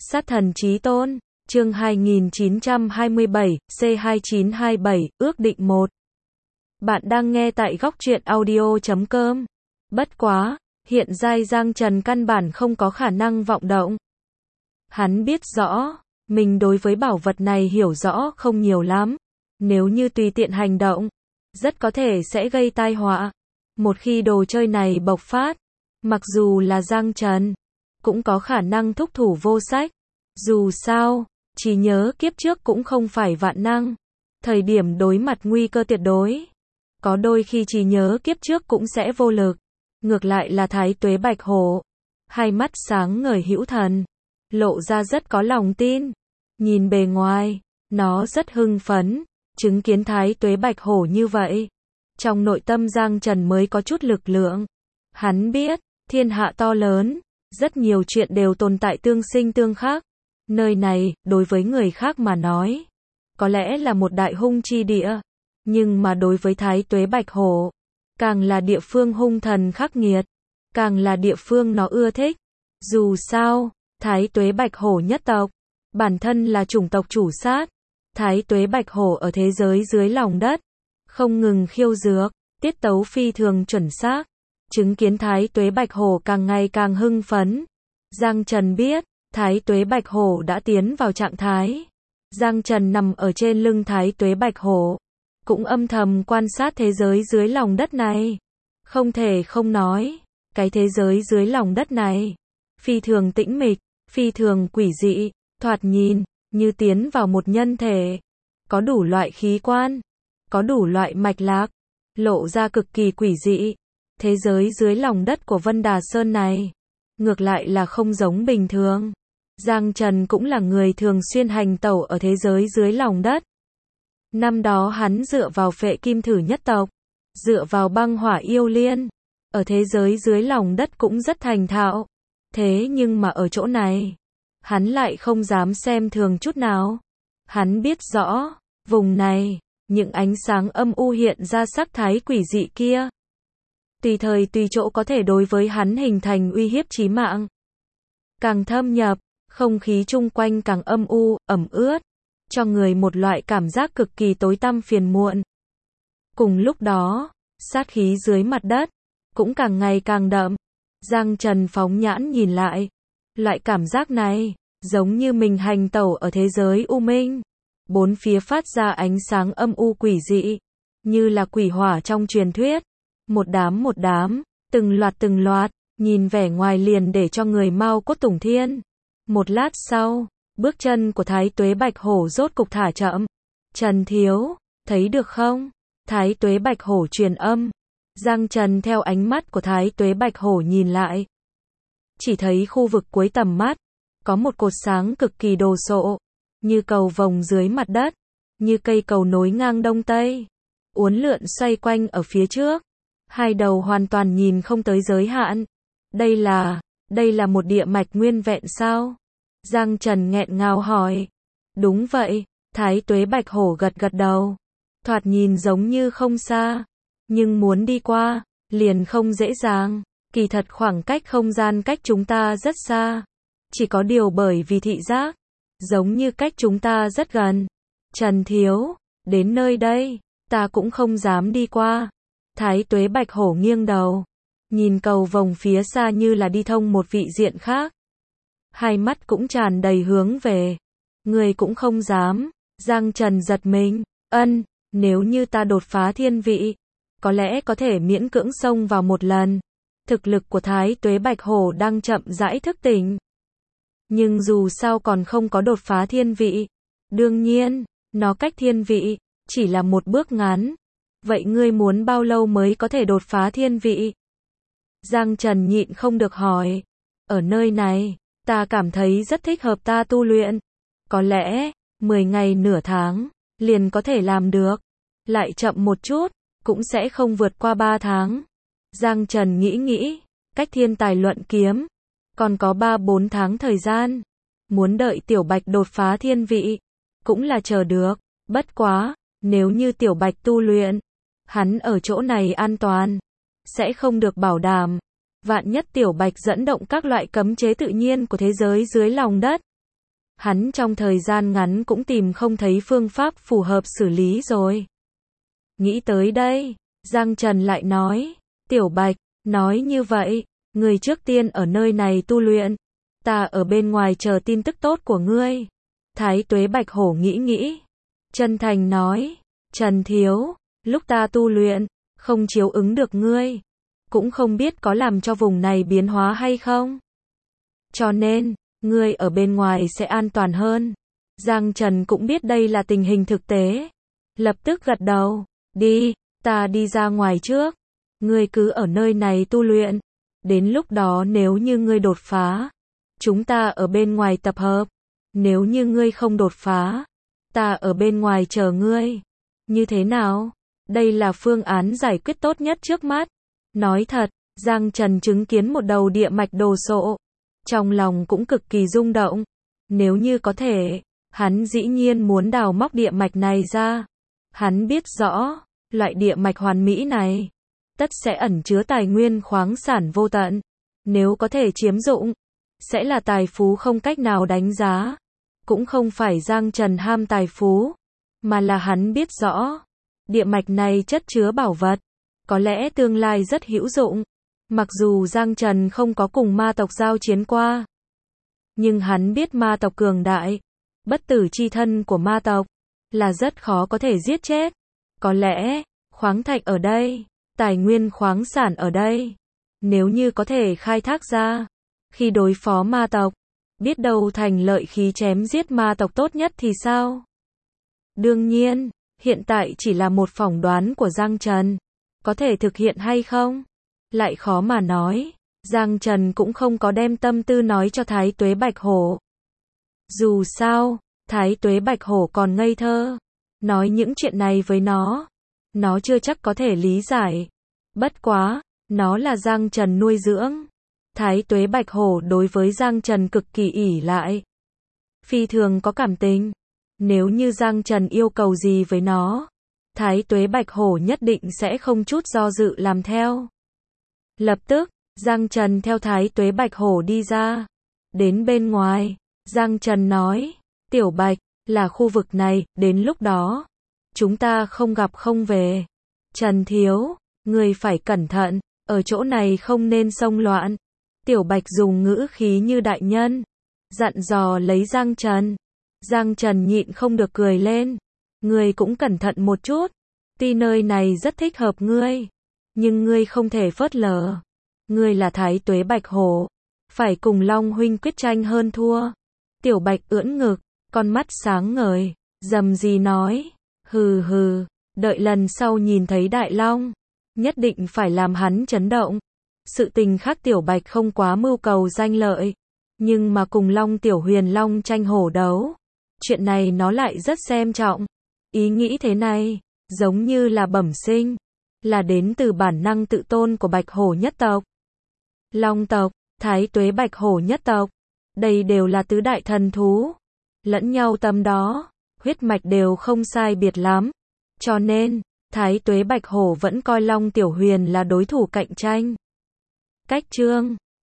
Sát thần chí tôn, chương 2927, C2927, ước định 1. Bạn đang nghe tại góc truyện audio.com. Bất quá, hiện giai Giang Trần căn bản không có khả năng vọng động. Hắn biết rõ, mình đối với bảo vật này hiểu rõ không nhiều lắm. Nếu như tùy tiện hành động, rất có thể sẽ gây tai họa. Một khi đồ chơi này bộc phát, mặc dù là Giang Trần, cũng có khả năng thúc thủ vô sách. Dù sao, trí nhớ kiếp trước cũng không phải vạn năng. Thời điểm đối mặt nguy cơ tuyệt đối, có đôi khi trí nhớ kiếp trước cũng sẽ vô lực. Ngược lại là Thái Tuế Bạch Hổ, hai mắt sáng ngời hữu thần, lộ ra rất có lòng tin. Nhìn bề ngoài, nó rất hưng phấn, chứng kiến Thái Tuế Bạch Hổ như vậy. Trong nội tâm Giang Trần mới có chút lực lượng. Hắn biết, thiên hạ to lớn, rất nhiều chuyện đều tồn tại tương sinh tương khắc. Nơi này, đối với người khác mà nói, có lẽ là một đại hung chi địa. Nhưng mà đối với Thái Tuế Bạch Hổ, càng là địa phương hung thần khắc nghiệt, càng là địa phương nó ưa thích. Dù sao, Thái Tuế Bạch Hổ nhất tộc, bản thân là chủng tộc chủ sát. Thái Tuế Bạch Hổ ở thế giới dưới lòng đất, không ngừng khiêu dược, tiết tấu phi thường chuẩn xác. Chứng kiến Thái Tuế Bạch Hổ càng ngày càng hưng phấn, Giang Trần biết, Thái Tuế Bạch Hổ đã tiến vào trạng thái. Giang Trần nằm ở trên lưng Thái Tuế Bạch Hổ, cũng âm thầm quan sát thế giới dưới lòng đất này. Không thể không nói, cái thế giới dưới lòng đất này, phi thường tĩnh mịch, phi thường quỷ dị, thoạt nhìn, như tiến vào một nhân thể. Có đủ loại khí quan, có đủ loại mạch lạc, lộ ra cực kỳ quỷ dị. Thế giới dưới lòng đất của Vân Đà Sơn này, ngược lại là không giống bình thường. Giang Trần cũng là người thường xuyên hành tẩu ở thế giới dưới lòng đất. Năm đó hắn dựa vào Phệ Kim Thử nhất tộc, dựa vào Băng Hỏa Yêu Liên, ở thế giới dưới lòng đất cũng rất thành thạo. Thế nhưng mà ở chỗ này, hắn lại không dám xem thường chút nào. Hắn biết rõ, vùng này, những ánh sáng âm u hiện ra sắc thái quỷ dị kia, tùy thời tùy chỗ có thể đối với hắn hình thành uy hiếp chí mạng. Càng thâm nhập, không khí chung quanh càng âm u, ẩm ướt, cho người một loại cảm giác cực kỳ tối tăm phiền muộn. Cùng lúc đó, sát khí dưới mặt đất cũng càng ngày càng đậm. Giang Trần phóng nhãn nhìn lại, loại cảm giác này giống như mình hành tẩu ở thế giới u minh. Bốn phía phát ra ánh sáng âm u quỷ dị, như là quỷ hỏa trong truyền thuyết. Một đám, từng loạt, nhìn vẻ ngoài liền để cho người mau cốt tủng thiên. Một lát sau, bước chân của Thái Tuế Bạch Hổ rốt cục thả chậm. Trần thiếu, thấy được không? Thái Tuế Bạch Hổ truyền âm. Giang Trần theo ánh mắt của Thái Tuế Bạch Hổ nhìn lại. Chỉ thấy khu vực cuối tầm mắt, có một cột sáng cực kỳ đồ sộ, như cầu vồng dưới mặt đất, như cây cầu nối ngang đông tây, uốn lượn xoay quanh ở phía trước. Hai đầu hoàn toàn nhìn không tới giới hạn. Đây là một địa mạch nguyên vẹn sao? Giang Trần nghẹn ngào hỏi. Đúng vậy, Thái Tuế Bạch Hổ gật đầu. Thoạt nhìn giống như không xa, nhưng muốn đi qua, liền không dễ dàng. Kỳ thật khoảng cách không gian cách chúng ta rất xa. Chỉ có điều bởi vì thị giác, giống như cách chúng ta rất gần. Trần thiếu, đến nơi đây, ta cũng không dám đi qua. Thái Tuế Bạch Hổ nghiêng đầu, nhìn cầu vồng phía xa như là đi thông một vị diện khác. Hai mắt cũng tràn đầy hướng về. Người cũng không dám. Giang Trần giật mình. Nếu như ta đột phá thiên vị, có lẽ có thể miễn cưỡng xông vào một lần. Thực lực của Thái Tuế Bạch Hổ đang chậm rãi thức tỉnh. Nhưng dù sao còn không có đột phá thiên vị. Đương nhiên, nó cách thiên vị chỉ là một bước ngắn. Vậy ngươi muốn bao lâu mới có thể đột phá thiên vị? Giang Trần nhịn không được hỏi. Ở nơi này, ta cảm thấy rất thích hợp ta tu luyện. Có lẽ, 10 ngày nửa tháng, liền có thể làm được. Lại chậm một chút, cũng sẽ không vượt qua 3 tháng. Giang Trần nghĩ, cách thiên tài luận kiếm, còn có 3-4 tháng thời gian. Muốn đợi Tiểu Bạch đột phá thiên vị, cũng là chờ được. Bất quá, nếu như Tiểu Bạch tu luyện, hắn ở chỗ này an toàn, sẽ không được bảo đảm. Vạn nhất Tiểu Bạch dẫn động các loại cấm chế tự nhiên của thế giới dưới lòng đất, hắn trong thời gian ngắn cũng tìm không thấy phương pháp phù hợp xử lý rồi. Nghĩ tới đây, Giang Trần lại nói, Tiểu Bạch, nói như vậy, người trước tiên ở nơi này tu luyện, ta ở bên ngoài chờ tin tức tốt của ngươi. Thái Tuế Bạch Hổ nghĩ nghĩ, chân thành nói, Trần Thiếu, lúc ta tu luyện, không chiếu ứng được ngươi, cũng không biết có làm cho vùng này biến hóa hay không. Cho nên, ngươi ở bên ngoài sẽ an toàn hơn. Giang Trần cũng biết đây là tình hình thực tế. Lập tức gật đầu, đi, ta đi ra ngoài trước. Ngươi cứ ở nơi này tu luyện. Đến lúc đó nếu như ngươi đột phá, chúng ta ở bên ngoài tập hợp. Nếu như ngươi không đột phá, ta ở bên ngoài chờ ngươi. Như thế nào? Đây là phương án giải quyết tốt nhất trước mắt. Nói thật, Giang Trần chứng kiến một đầu địa mạch đồ sộ. Trong lòng cũng cực kỳ rung động. Nếu như có thể, hắn dĩ nhiên muốn đào móc địa mạch này ra. Hắn biết rõ, loại địa mạch hoàn mỹ này, tất sẽ ẩn chứa tài nguyên khoáng sản vô tận. Nếu có thể chiếm dụng, sẽ là tài phú không cách nào đánh giá. Cũng không phải Giang Trần ham tài phú, mà là hắn biết rõ, địa mạch này chất chứa bảo vật, có lẽ tương lai rất hữu dụng. Mặc dù Giang Trần không có cùng ma tộc giao chiến qua, nhưng hắn biết ma tộc cường đại, bất tử chi thân của ma tộc là rất khó có thể giết chết. Có lẽ, khoáng thạch ở đây, tài nguyên khoáng sản ở đây, nếu như có thể khai thác ra, khi đối phó ma tộc, biết đâu thành lợi khí chém giết ma tộc tốt nhất thì sao? Đương nhiên, hiện tại chỉ là một phỏng đoán của Giang Trần, có thể thực hiện hay không? Lại khó mà nói. Giang Trần cũng không có đem tâm tư nói cho Thái Tuế Bạch Hổ. Dù sao, Thái Tuế Bạch Hổ còn ngây thơ, nói những chuyện này với nó chưa chắc có thể lý giải. Bất quá, nó là Giang Trần nuôi dưỡng. Thái Tuế Bạch Hổ đối với Giang Trần cực kỳ ỷ lại, phi thường có cảm tình. Nếu như Giang Trần yêu cầu gì với nó, Thái Tuế Bạch Hổ nhất định sẽ không chút do dự làm theo. Lập tức, Giang Trần theo Thái Tuế Bạch Hổ đi ra. Đến bên ngoài, Giang Trần nói, Tiểu Bạch, là khu vực này, đến lúc đó, chúng ta không gặp không về. Trần Thiếu, người phải cẩn thận, ở chỗ này không nên xông loạn. Tiểu Bạch dùng ngữ khí như đại nhân, dặn dò lấy Giang Trần. Giang Trần nhịn không được cười lên. Ngươi cũng cẩn thận một chút. Tuy nơi này rất thích hợp ngươi, nhưng ngươi không thể phớt lờ. Ngươi là Thái Tuế Bạch Hổ, phải cùng Long huynh quyết tranh hơn thua. Tiểu Bạch ưỡn ngực, con mắt sáng ngời, rầm rì nói, hừ hừ, đợi lần sau nhìn thấy Đại Long, nhất định phải làm hắn chấn động. Sự tình khác Tiểu Bạch không quá mưu cầu danh lợi, nhưng mà cùng Long Tiểu Huyền Long tranh hổ đấu, chuyện này nó lại rất xem trọng. Ý nghĩ thế này, giống như là bẩm sinh, là đến từ bản năng tự tôn của Bạch Hổ nhất tộc. Long tộc, Thái Tuế Bạch Hổ nhất tộc, đây đều là tứ đại thần thú, lẫn nhau tâm đó, huyết mạch đều không sai biệt lắm. Cho nên, Thái Tuế Bạch Hổ vẫn coi Long Tiểu Huyền là đối thủ cạnh tranh. Cách chương